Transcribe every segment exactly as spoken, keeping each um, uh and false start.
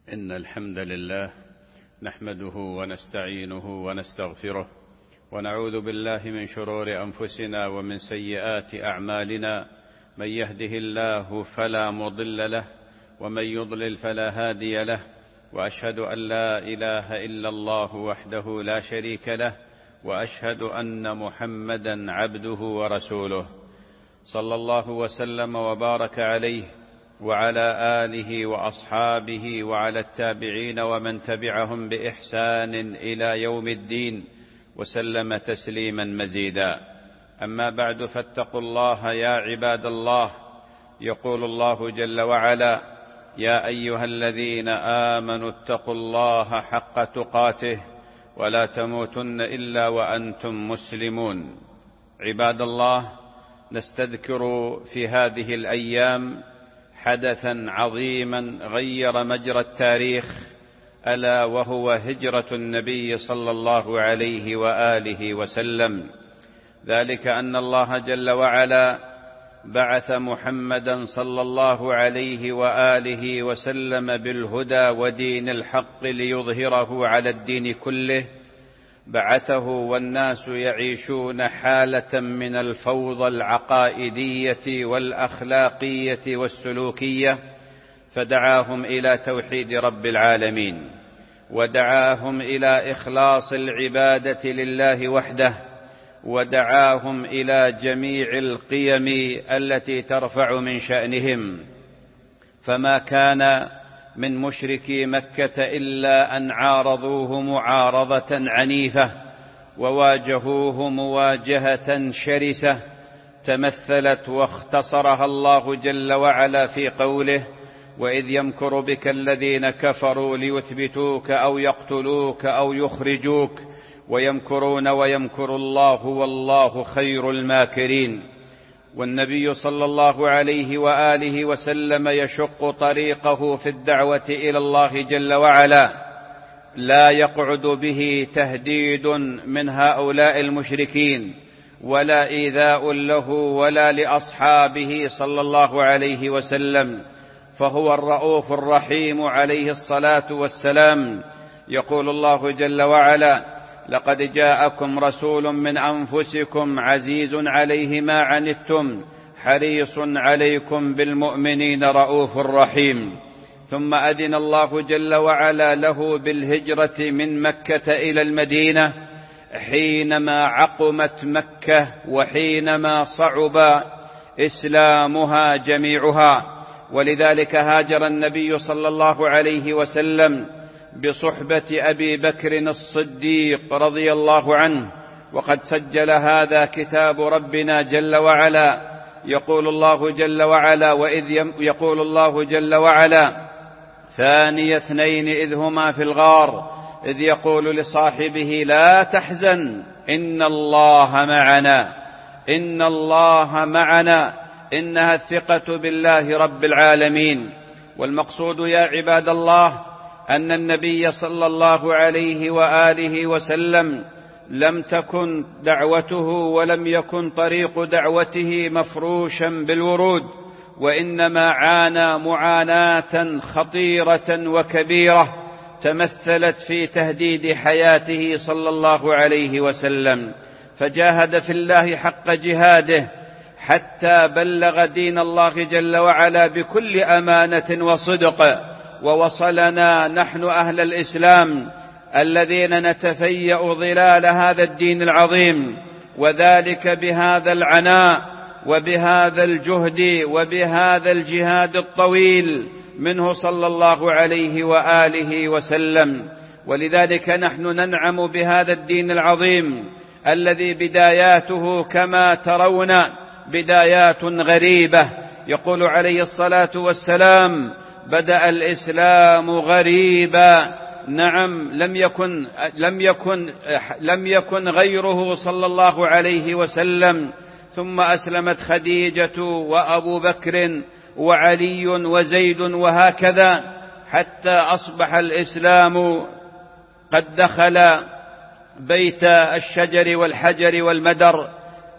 إن الحمد لله نحمده ونستعينه ونستغفره ونعوذ بالله من شرور أنفسنا ومن سيئات أعمالنا. من يهده الله فلا مضل له ومن يضلل فلا هادي له، وأشهد أن لا إله إلا الله وحده لا شريك له، وأشهد أن محمدا عبده ورسوله، صلى الله وسلم وبارك عليه وعلى آله وأصحابه وعلى التابعين ومن تبعهم بإحسان إلى يوم الدين، وسلم تسليما مزيدا. أما بعد، فاتقوا الله يا عباد الله. يقول الله جل وعلا: يا أيها الذين آمنوا اتقوا الله حق تقاته ولا تموتن إلا وأنتم مسلمون. عباد الله، نستذكر في هذه الأيام حدثا عظيما غير مجرى التاريخ، ألا وهو هجرة النبي صلى الله عليه وآله وسلم. ذلك أن الله جل وعلا بعث محمدا صلى الله عليه وآله وسلم بالهدى ودين الحق ليظهره على الدين كله. بعثه والناس يعيشون حالة من الفوضى العقائدية والأخلاقية والسلوكية، فدعاهم إلى توحيد رب العالمين، ودعاهم إلى إخلاص العبادة لله وحده، ودعاهم إلى جميع القيم التي ترفع من شأنهم. فما كان من مشركي مكة إلا أن عارضوه معارضة عنيفة، وواجهوه مواجهة شرسة تمثلت واختصرها الله جل وعلا في قوله: وإذ يمكر بك الذين كفروا ليثبتوك أو يقتلوك أو يخرجوك ويمكرون ويمكر الله والله خير الماكرين. والنبي صلى الله عليه وآله وسلم يشق طريقه في الدعوة إلى الله جل وعلا، لا يقعد به تهديد من هؤلاء المشركين، ولا إيذاء له ولا لأصحابه صلى الله عليه وسلم، فهو الرؤوف الرحيم عليه الصلاة والسلام. يقول الله جل وعلا: لقد جاءكم رسول من أنفسكم عزيز عليه ما عنتم حريص عليكم بالمؤمنين رؤوف رحيم. ثم أذن الله جل وعلا له بالهجرة من مكة إلى المدينة حينما عقمت مكة وحينما صعب إسلامها جميعها، ولذلك هاجر النبي صلى الله عليه وسلم بصحبة أبي بكر الصديق رضي الله عنه. وقد سجل هذا كتاب ربنا جل وعلا. يقول الله جل وعلا: وإذ يقول الله جل وعلا: ثاني اثنين إذ هما في الغار إذ يقول لصاحبه لا تحزن إن الله معنا إن الله معنا إنها الثقة بالله رب العالمين. والمقصود يا عباد الله أن النبي صلى الله عليه وآله وسلم لم تكن دعوته ولم يكن طريق دعوته مفروشا بالورود، وإنما عانى معاناة خطيرة وكبيرة تمثلت في تهديد حياته صلى الله عليه وسلم، فجاهد في الله حق جهاده حتى بلغ دين الله جل وعلا بكل أمانة وصدق، ووصلنا نحن أهل الإسلام الذين نتفيأ ظلال هذا الدين العظيم، وذلك بهذا العناء وبهذا الجهد وبهذا الجهاد الطويل منه صلى الله عليه وآله وسلم. ولذلك نحن ننعم بهذا الدين العظيم الذي بداياته كما ترون بدايات غريبة. يقول عليه الصلاة والسلام: بدأ الإسلام غريبا. نعم، لم يكن لم يكن لم يكن غيره صلى الله عليه وسلم، ثم أسلمت خديجة وأبو بكر وعلي وزيد وهكذا، حتى أصبح الإسلام قد دخل بيت الشجر والحجر والمدر،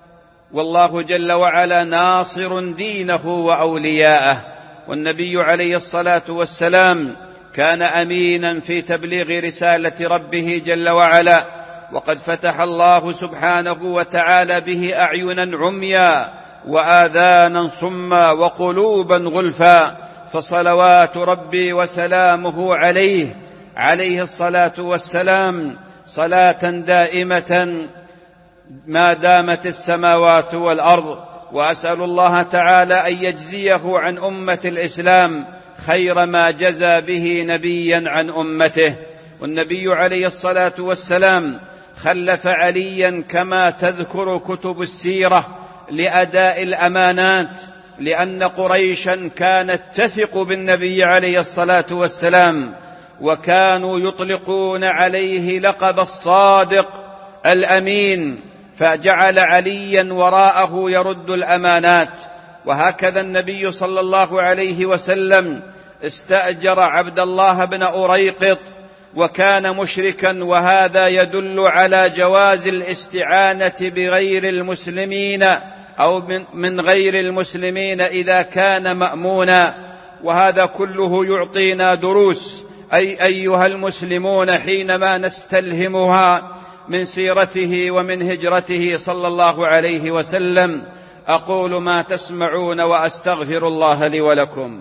والله جل وعلا ناصر دينه وأولياءه. والنبي عليه الصلاة والسلام كان أمينا في تبليغ رسالة ربه جل وعلا، وقد فتح الله سبحانه وتعالى به أعينا عميا وآذانا صما وقلوبا غلفا، فصلوات ربي وسلامه عليه عليه الصلاة والسلام صلاة دائمة ما دامت السماوات والأرض. وأسأل الله تعالى أن يجزيه عن أمة الإسلام خير ما جزى به نبيا عن أمته. والنبي عليه الصلاة والسلام خلف عليا كما تذكر كتب السيرة لأداء الأمانات، لأن قريشا كانت تثق بالنبي عليه الصلاة والسلام، وكانوا يطلقون عليه لقب الصادق الأمين، فجعل عليا وراءه يرد الأمانات. وهكذا النبي صلى الله عليه وسلم استأجر عبد الله بن أريقط، وكان مشركا، وهذا يدل على جواز الاستعانة بغير المسلمين أو من غير المسلمين إذا كان مأمونا. وهذا كله يعطينا دروس أي أيها المسلمون حينما نستلهمها من سيرته ومن هجرته صلى الله عليه وسلم. أقول ما تسمعون وأستغفر الله لي ولكم.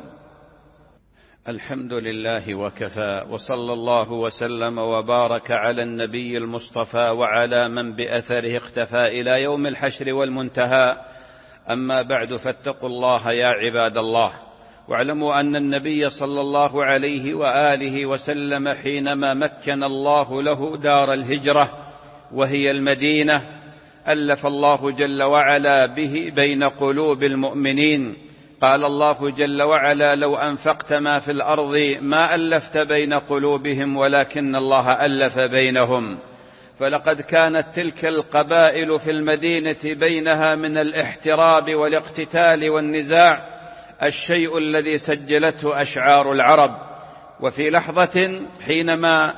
الحمد لله وكفى، وصلى الله وسلم وبارك على النبي المصطفى وعلى من بأثره اختفى إلى يوم الحشر والمنتهى. أما بعد، فاتقوا الله يا عباد الله، واعلموا أن النبي صلى الله عليه وآله وسلم حينما مكن الله له دار الهجرة وهي المدينة، ألف الله جل وعلا به بين قلوب المؤمنين. قال الله جل وعلا: لو أنفقت ما في الأرض ما ألفت بين قلوبهم ولكن الله ألف بينهم. فلقد كانت تلك القبائل في المدينة بينها من الاحتراب والاقتتال والنزاع الشيء الذي سجلته أشعار العرب. وفي لحظة حينما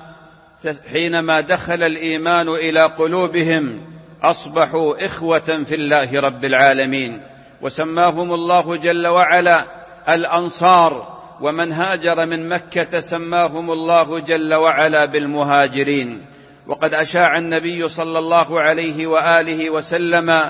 حينما دخل الإيمان إلى قلوبهم أصبحوا إخوة في الله رب العالمين، وسماهم الله جل وعلا الأنصار. ومن هاجر من مكة سماهم الله جل وعلا بالمهاجرين. وقد أشاع النبي صلى الله عليه وآله وسلم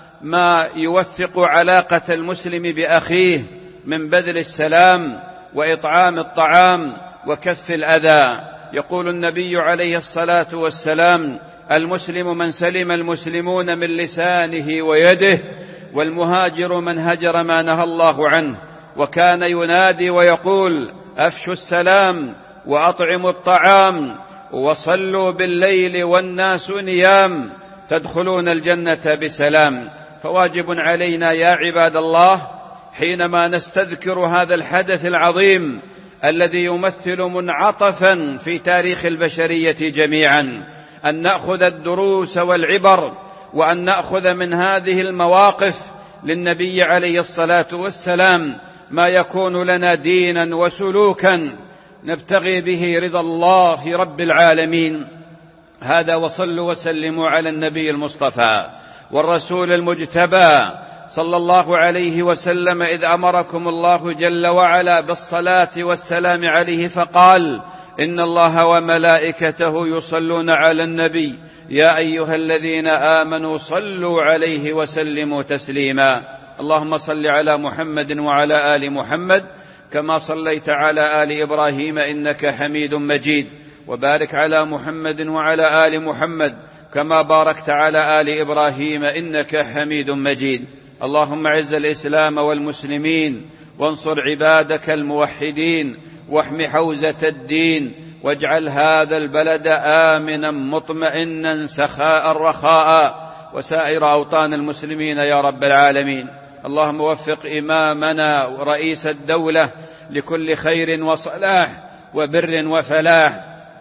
ما يوثق علاقة المسلم بأخيه من بذل السلام وإطعام الطعام وكف الأذى. يقول النبي عليه الصلاة والسلام: المسلم من سلم المسلمون من لسانه ويده، والمهاجر من هجر ما نهى الله عنه. وكان ينادي ويقول: أفشوا السلام وأطعموا الطعام وصلوا بالليل والناس نيام تدخلون الجنة بسلام. فواجب علينا يا عباد الله حينما نستذكر هذا الحدث العظيم الذي يمثل منعطفا في تاريخ البشرية جميعا أن نأخذ الدروس والعبر، وأن نأخذ من هذه المواقف للنبي عليه الصلاة والسلام ما يكون لنا دينا وسلوكا نبتغي به رضا الله رب العالمين. هذا، وصلوا وسلموا على النبي المصطفى والرسول المجتبى صلى الله عليه وسلم، إذ أمركم الله جل وعلا بالصلاة والسلام عليه فقال: إن الله وملائكته يصلون على النبي يا أيها الذين آمنوا صلوا عليه وسلموا تسليما. اللهم صل على محمد وعلى آل محمد كما صليت على آل إبراهيم إنك حميد مجيد، وبارك على محمد وعلى آل محمد كما باركت على آل إبراهيم إنك حميد مجيد. اللهم اعز الإسلام والمسلمين، وانصر عبادك الموحدين، واحم حوزة الدين، واجعل هذا البلد آمنا مطمئنا سخاء رخاء، وسائر أوطان المسلمين يا رب العالمين. اللهم وفق إمامنا ورئيس الدولة لكل خير وصلاح وبر وفلاح،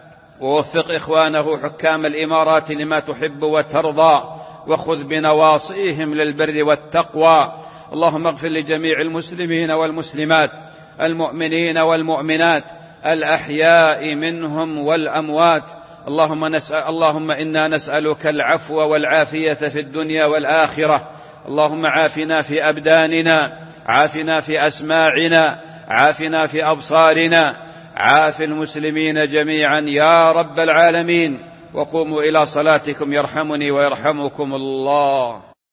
ووفق إخوانه حكام الإمارات لما تحب وترضى، وخذ بنواصيهم للبر والتقوى. اللهم اغفر لجميع المسلمين والمسلمات، المؤمنين والمؤمنات، الأحياء منهم والأموات. اللهم, نسأل اللهم إنا نسألك العفو والعافية في الدنيا والآخرة. اللهم عافنا في أبداننا، عافنا في أسماعنا، عافنا في أبصارنا، عاف المسلمين جميعا يا رب العالمين. وقوموا إلى صلاتكم يرحمني ويرحمكم الله.